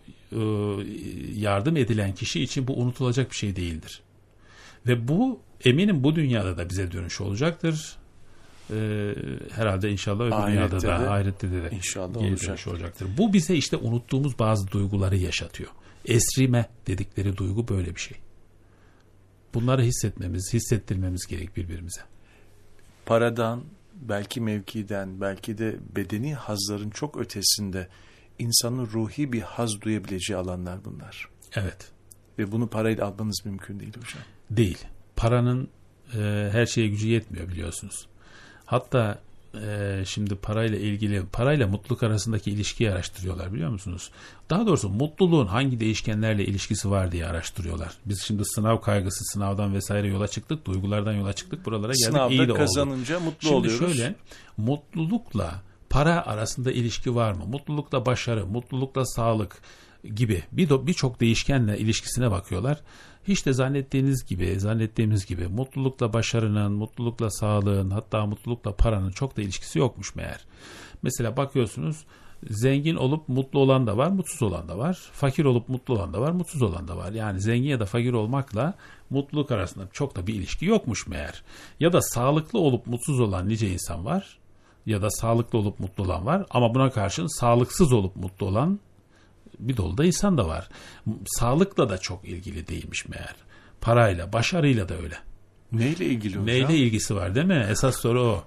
yardım edilen kişi için bu unutulacak bir şey değildir. Ve bu, eminim bu dünyada da bize dönüş olacaktır. Herhalde inşallah öbür dünyada da, ahirette de inşallah olacaktır. Bu bize işte unuttuğumuz bazı duyguları yaşatıyor. Esrime dedikleri duygu böyle bir şey. Bunları hissettirmemiz gerek birbirimize. Paradan, belki mevkiden, belki de bedeni hazların çok ötesinde insanın ruhi bir haz duyabileceği alanlar bunlar. Evet. Ve bunu parayla almanız mümkün değil hocam. Değil. Paranın her şeye gücü yetmiyor, biliyorsunuz. Hatta şimdi parayla mutluluk arasındaki ilişkiyi araştırıyorlar, biliyor musunuz? Daha doğrusu mutluluğun hangi değişkenlerle ilişkisi var diye araştırıyorlar. Biz şimdi sınav kaygısı, sınavdan vesaire yola çıktık, duygulardan yola çıktık, buralara geldik. Sınavda iyi de oldu. kazanınca mutlu şimdi oluyoruz. Şimdi şöyle, mutlulukla para arasında ilişki var mı? Mutlulukla başarı, mutlulukla sağlık gibi birçok değişkenle ilişkisine bakıyorlar. Hiç de zannettiğimiz gibi mutlulukla başarının, mutlulukla sağlığın, hatta mutlulukla paranın çok da ilişkisi yokmuş meğer. Mesela bakıyorsunuz, zengin olup mutlu olan da var, mutsuz olan da var. Fakir olup mutlu olan da var, mutsuz olan da var. Yani zengin ya da fakir olmakla mutluluk arasında çok da bir ilişki yokmuş meğer. Ya da sağlıklı olup mutsuz olan nice insan var. Ya da sağlıklı olup mutlu olan var. Ama buna karşın sağlıksız olup mutlu olan bir dolu da insan da var. Sağlıkla da çok ilgili değilmiş meğer. Parayla, başarıyla da öyle. Neyle ilgili hocam? Neyle ilgisi var, değil mi? Esas soru o.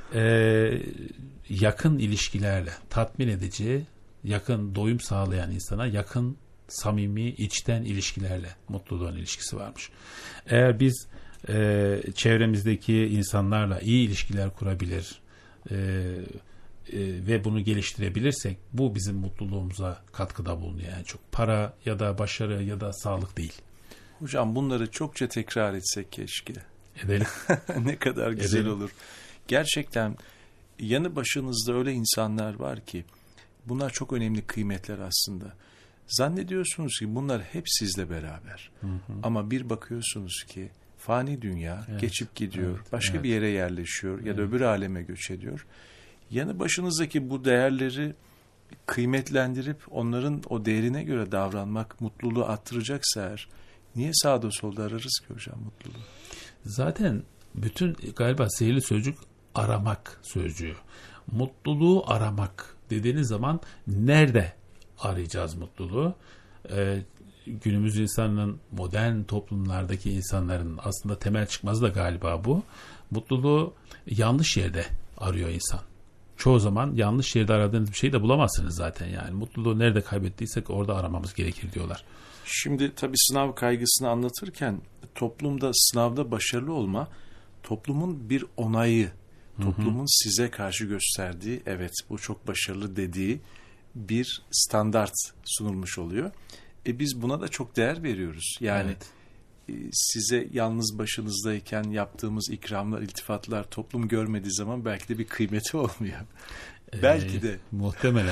Yakın ilişkilerle, tatmin edici, yakın doyum sağlayan insana yakın, samimi, içten ilişkilerle mutluluğun ilişkisi varmış. Eğer biz çevremizdeki insanlarla iyi ilişkiler kurabilir ve bunu geliştirebilirsek, bu bizim mutluluğumuza katkıda bulunuyor. Yani çok para ya da başarı ya da sağlık değil. Hocam bunları çokça tekrar etsek keşke. Edelim. Ne kadar güzel Edelim. olur. Gerçekten yanı başınızda öyle insanlar var ki bunlar çok önemli kıymetler aslında. Zannediyorsunuz ki bunlar hep sizle beraber. Hı hı. Ama bir bakıyorsunuz ki fani dünya geçip gidiyor. Başka bir yere yerleşiyor ya da öbür aleme göç ediyor. Yanı başınızdaki bu değerleri kıymetlendirip onların o değerine göre davranmak mutluluğu arttıracaksa eğer, niye sağda solda ararız ki hocam mutluluğu? Zaten bütün galiba sihirli sözcük aramak sözcüğü. Mutluluğu aramak dediğiniz zaman nerede arayacağız mutluluğu? Günümüz insanının, modern toplumlardaki insanların aslında temel çıkmazı da galiba bu. Mutluluğu yanlış yerde arıyor insan. Çoğu zaman yanlış yerde aradığınız bir şeyi de bulamazsınız zaten yani. Mutluluğu nerede kaybettiysek orada aramamız gerekir diyorlar. Şimdi tabii sınav kaygısını anlatırken toplumda sınavda başarılı olma toplumun bir onayı, toplumun size karşı gösterdiği, evet bu çok başarılı dediği bir standart sunulmuş oluyor. Biz buna da çok değer veriyoruz. Yani size yalnız başınızdayken yaptığımız ikramlar, iltifatlar toplum görmediği zaman belki de bir kıymeti olmuyor. Belki de. Muhtemelen.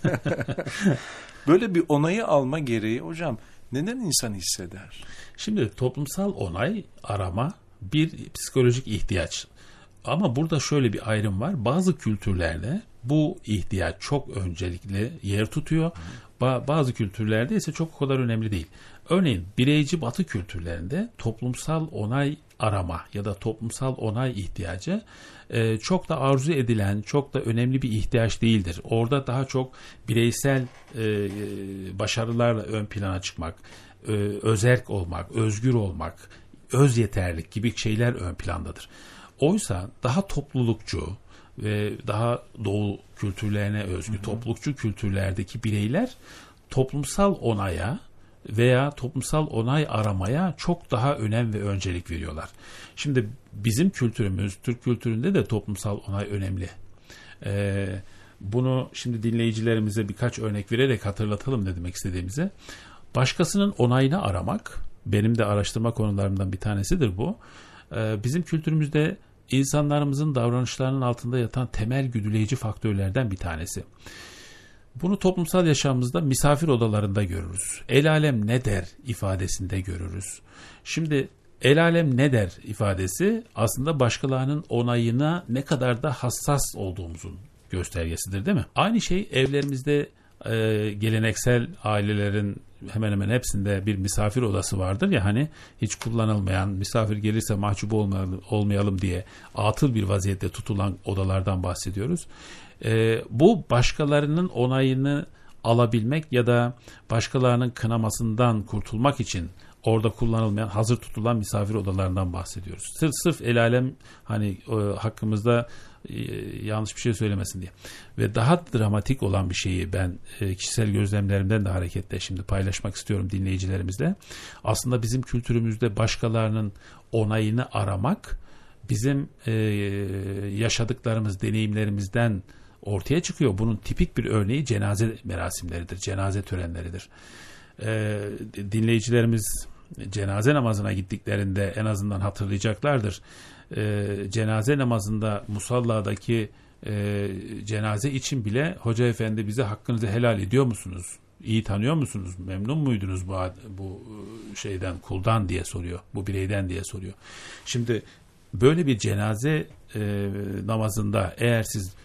Böyle bir onayı alma gereği hocam neden insan hisseder? Şimdi toplumsal onay arama bir psikolojik ihtiyaç. Ama burada şöyle bir ayrım var. Bazı kültürlerde bu ihtiyaç çok öncelikli yer tutuyor. Bazı kültürlerde ise çok o kadar önemli değil. Örneğin bireyci Batı kültürlerinde toplumsal onay arama ya da toplumsal onay ihtiyacı çok da arzu edilen, çok da önemli bir ihtiyaç değildir. Orada daha çok bireysel başarılarla ön plana çıkmak, özerk olmak, özgür olmak, öz yeterlik gibi şeyler ön plandadır. Oysa daha toplulukçu ve daha doğu kültürlerine özgü toplulukçu kültürlerdeki bireyler toplumsal onaya veya toplumsal onay aramaya çok daha önem ve öncelik veriyorlar. Şimdi bizim kültürümüz, Türk kültüründe de toplumsal onay önemli. Bunu şimdi dinleyicilerimize birkaç örnek vererek hatırlatalım ne demek istediğimizi. Başkasının onayını aramak, benim de araştırma konularımdan bir tanesidir bu. Bizim kültürümüzde insanlarımızın davranışlarının altında yatan temel güdüleyici faktörlerden bir tanesi. Bunu toplumsal yaşamımızda misafir odalarında görürüz. El alem ne der ifadesinde görürüz. Şimdi el alem ne der ifadesi aslında başkalarının onayına ne kadar da hassas olduğumuzun göstergesidir, değil mi? Aynı şey evlerimizde geleneksel ailelerin hemen hemen hepsinde bir misafir odası vardır ya, hani hiç kullanılmayan, misafir gelirse mahcup olmayalım diye atıl bir vaziyette tutulan odalardan bahsediyoruz. Bu başkalarının onayını alabilmek ya da başkalarının kınamasından kurtulmak için orada kullanılmayan, hazır tutulan misafir odalarından bahsediyoruz. Sırf el alem hani hakkımızda yanlış bir şey söylemesin diye. Ve daha dramatik olan bir şeyi ben kişisel gözlemlerimden de hareketle şimdi paylaşmak istiyorum dinleyicilerimizle. Aslında bizim kültürümüzde başkalarının onayını aramak bizim yaşadıklarımız, deneyimlerimizden ortaya çıkıyor. Bunun tipik bir örneği cenaze merasimleridir, cenaze törenleridir. Dinleyicilerimiz cenaze namazına gittiklerinde en azından hatırlayacaklardır. Cenaze namazında musalladaki cenaze için bile hoca efendi bize hakkınızı helal ediyor musunuz? İyi tanıyor musunuz? Memnun muydunuz bu şeyden, kuldan diye soruyor. Bu bireyden diye soruyor. Şimdi böyle bir cenaze namazında eğer siz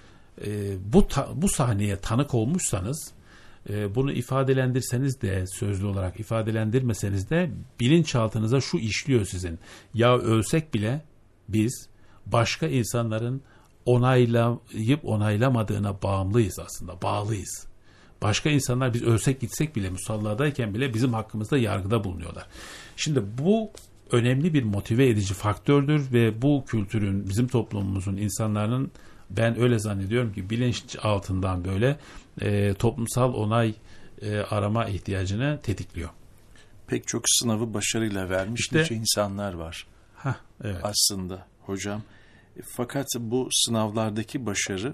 bu sahneye tanık olmuşsanız, bunu ifadelendirseniz de, sözlü olarak ifadelendirmeseniz de bilinçaltınıza şu işliyor sizin. Ya ölsek bile biz başka insanların onaylayıp onaylamadığına bağımlıyız aslında, bağlıyız. Başka insanlar biz ölsek gitsek bile, musalladayken bile bizim hakkımızda yargıda bulunuyorlar. Şimdi bu önemli bir motive edici faktördür ve bu kültürün, bizim toplumumuzun, insanların, ben öyle zannediyorum ki bilinç altından böyle toplumsal onay arama ihtiyacını tetikliyor. Pek çok sınavı başarıyla vermiş nice insanlar var. Evet. Aslında hocam. Fakat bu sınavlardaki başarı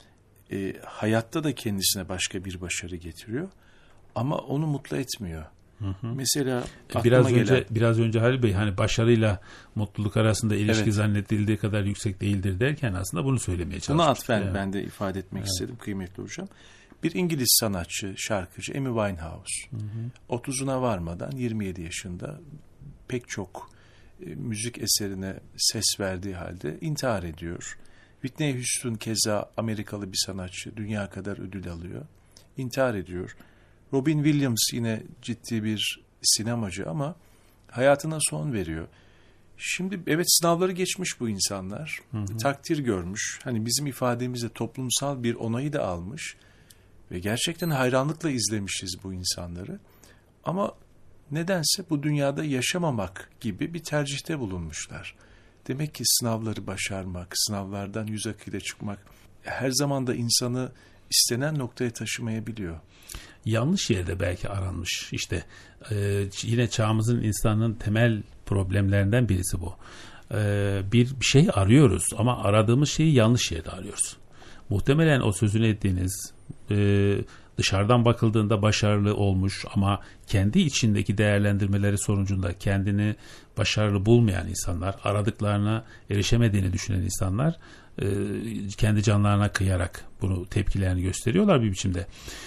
hayatta da kendisine başka bir başarı getiriyor. Ama onu mutlu etmiyor. Mesela biraz önce Halil Bey, hani başarıyla mutluluk arasında ilişki zannedildiği kadar yüksek değildir derken aslında bunu söylemeye çalıştım. Buna atfen ben de ifade etmek istedim kıymetli hocam. Bir İngiliz sanatçı, şarkıcı Amy Winehouse 30'una varmadan 27 yaşında pek çok müzik eserine ses verdiği halde intihar ediyor. Whitney Houston keza Amerikalı bir sanatçı, dünya kadar ödül alıyor. İntihar ediyor. Robin Williams yine ciddi bir sinemacı ama hayatına son veriyor. Şimdi evet, sınavları geçmiş bu insanlar. Takdir görmüş. Hani bizim ifademizde toplumsal bir onayı da almış. Ve gerçekten hayranlıkla izlemişiz bu insanları. Ama nedense bu dünyada yaşamamak gibi bir tercihte bulunmuşlar. Demek ki sınavları başarmak, sınavlardan yüz akıyla çıkmak her zaman da insanı istenen noktaya taşımayabiliyor. Yanlış yerde belki aranmış. İşte yine çağımızın, insanın temel problemlerinden birisi bu. Bir şey arıyoruz ama aradığımız şeyi yanlış yerde arıyoruz. Muhtemelen o sözünü ettiğiniz dışarıdan bakıldığında başarılı olmuş ama kendi içindeki değerlendirmeleri sonucunda kendini başarılı bulmayan insanlar, aradıklarına erişemediğini düşünen insanlar kendi canlarına kıyarak bunu tepkilerini gösteriyorlar bir biçimde.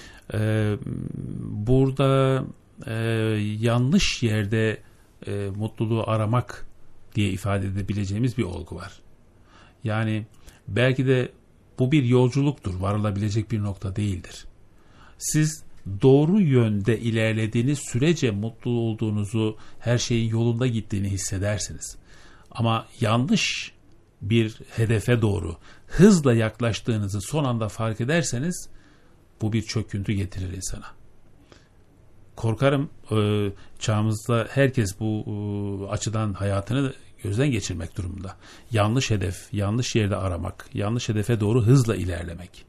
Burada yanlış yerde mutluluğu aramak diye ifade edebileceğimiz bir olgu var. Yani belki de bu bir yolculuktur, varılabilecek bir nokta değildir. Siz doğru yönde ilerlediğiniz sürece mutlu olduğunuzu, her şeyin yolunda gittiğini hissedersiniz. Ama yanlış bir hedefe doğru hızla yaklaştığınızı son anda fark ederseniz bu bir çöküntü getirir insana. Korkarım çağımızda herkes bu açıdan hayatını gözden geçirmek durumunda. Yanlış hedef, yanlış yerde aramak, yanlış hedefe doğru hızla ilerlemek.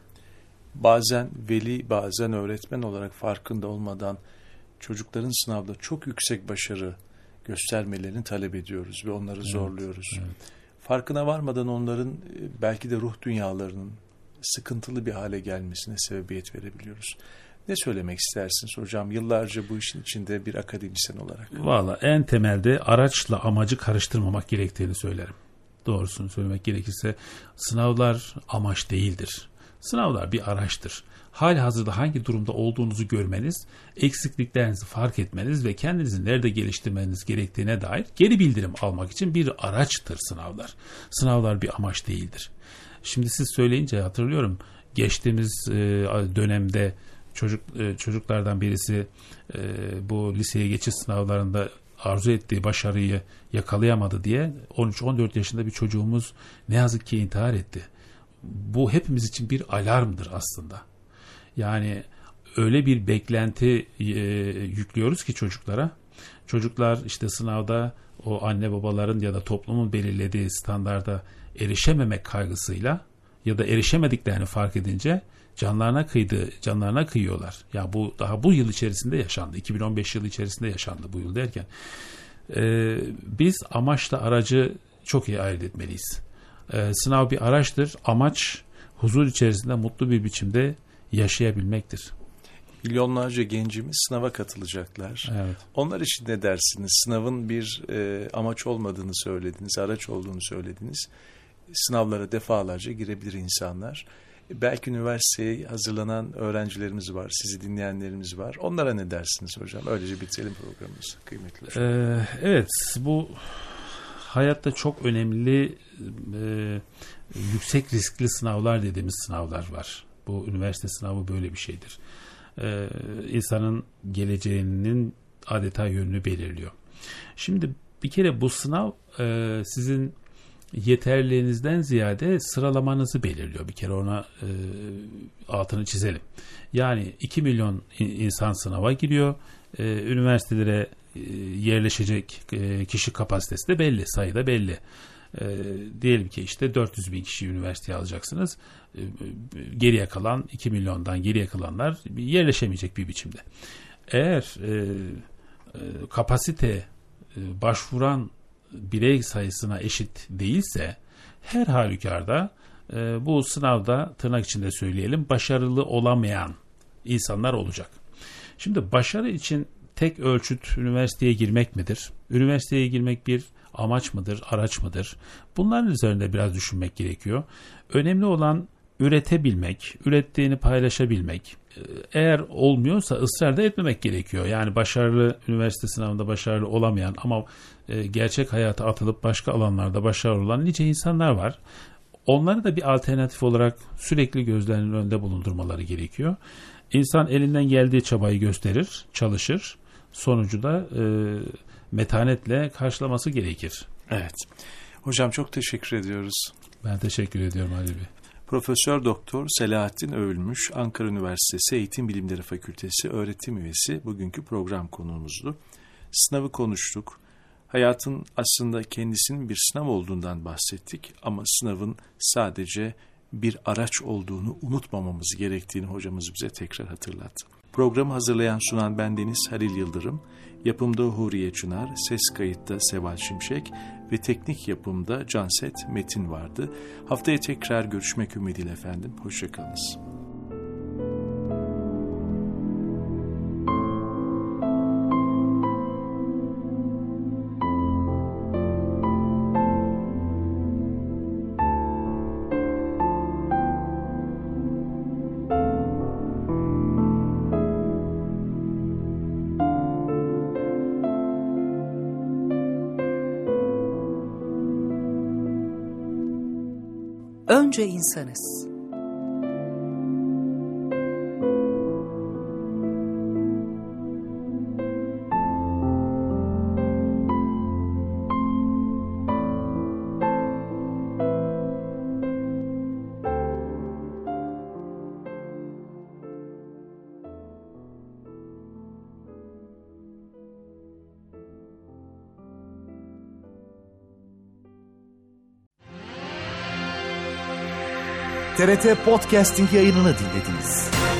Bazen veli, bazen öğretmen olarak farkında olmadan çocukların sınavda çok yüksek başarı göstermelerini talep ediyoruz ve onları zorluyoruz. Evet. Farkına varmadan onların belki de ruh dünyalarının sıkıntılı bir hale gelmesine sebebiyet verebiliyoruz. Ne söylemek istersiniz hocam, yıllarca bu işin içinde bir akademisyen olarak? Valla en temelde araçla amacı karıştırmamak gerektiğini söylerim. Doğrusunu söylemek gerekirse sınavlar amaç değildir. Sınavlar bir araçtır. Halihazırda hangi durumda olduğunuzu görmeniz, eksikliklerinizi fark etmeniz ve kendinizi nerede geliştirmeniz gerektiğine dair geri bildirim almak için bir araçtır sınavlar. Sınavlar bir amaç değildir. Şimdi siz söyleyince hatırlıyorum, geçtiğimiz dönemde çocuklardan birisi bu liseye geçiş sınavlarında arzu ettiği başarıyı yakalayamadı diye 13-14 yaşında bir çocuğumuz ne yazık ki intihar etti. Bu hepimiz için bir alarmdır aslında. Yani öyle bir beklenti yüklüyoruz ki çocuklara. Çocuklar işte sınavda o anne babaların ya da toplumun belirlediği standarda erişememek kaygısıyla ya da erişemediklerini fark edince canlarına kıyıyorlar. Ya bu daha bu yıl içerisinde yaşandı. 2015 yılı içerisinde yaşandı bu yıl derken. Biz amaçla aracı çok iyi ayırt etmeliyiz. Sınav bir araçtır. Amaç huzur içerisinde mutlu bir biçimde yaşayabilmektir. Milyonlarca gencimiz sınava katılacaklar. Evet. Onlar için ne dersiniz? Sınavın bir amaç olmadığını söylediniz, araç olduğunu söylediniz. Sınavlara defalarca girebilir insanlar. Belki üniversiteye hazırlanan öğrencilerimiz var, sizi dinleyenlerimiz var. Onlara ne dersiniz hocam? Öylece bitirelim programımızı kıymetli hocam. Evet, bu hayatta çok önemli yüksek riskli sınavlar dediğimiz sınavlar var. Bu üniversite sınavı böyle bir şeydir. İnsanın geleceğinin adeta yönünü belirliyor. Şimdi bir kere bu sınav sizin yeterliliğinizden ziyade sıralamanızı belirliyor. Bir kere ona altını çizelim. Yani 2 milyon insan sınava giriyor. Üniversitelere yerleşecek kişi kapasitesi de belli, sayı da belli. Diyelim ki işte 400 bin kişiyi üniversiteye alacaksınız. Geriye kalan 2 milyondan geriye kalanlar yerleşemeyecek bir biçimde. Eğer kapasite başvuran birey sayısına eşit değilse her halükarda bu sınavda tırnak içinde söyleyelim başarılı olamayan insanlar olacak. Şimdi başarı için tek ölçüt üniversiteye girmek midir? Üniversiteye girmek bir amaç mıdır, araç mıdır? Bunların üzerinde biraz düşünmek gerekiyor. Önemli olan üretebilmek, ürettiğini paylaşabilmek. Eğer olmuyorsa ısrar da etmemek gerekiyor. Yani başarılı, üniversite sınavında başarılı olamayan ama gerçek hayata atılıp başka alanlarda başarılı olan nice insanlar var. Onları da bir alternatif olarak sürekli gözlerinin önünde bulundurmaları gerekiyor. İnsan elinden geldiği çabayı gösterir, çalışır. Sonucu da metanetle karşılaması gerekir. Evet. Hocam çok teşekkür ediyoruz. Ben teşekkür ediyorum Ali Bey. Profesör Doktor Selahattin Övülmüş, Ankara Üniversitesi Eğitim Bilimleri Fakültesi öğretim üyesi bugünkü program konuğumuzdu. Sınavı konuştuk. Hayatın aslında kendisinin bir sınav olduğundan bahsettik ama sınavın sadece bir araç olduğunu unutmamamız gerektiğini hocamız bize tekrar hatırlattı. Programı hazırlayan sunan bendeniz Halil Yıldırım, yapımda Huriye Çınar, ses kayıtta Seval Şimşek ve teknik yapımda Canset Metin vardı. Haftaya tekrar görüşmek ümidiyle efendim. Hoşçakalınız. Önce insanız. TRT Podcasting yayınını dinlediniz.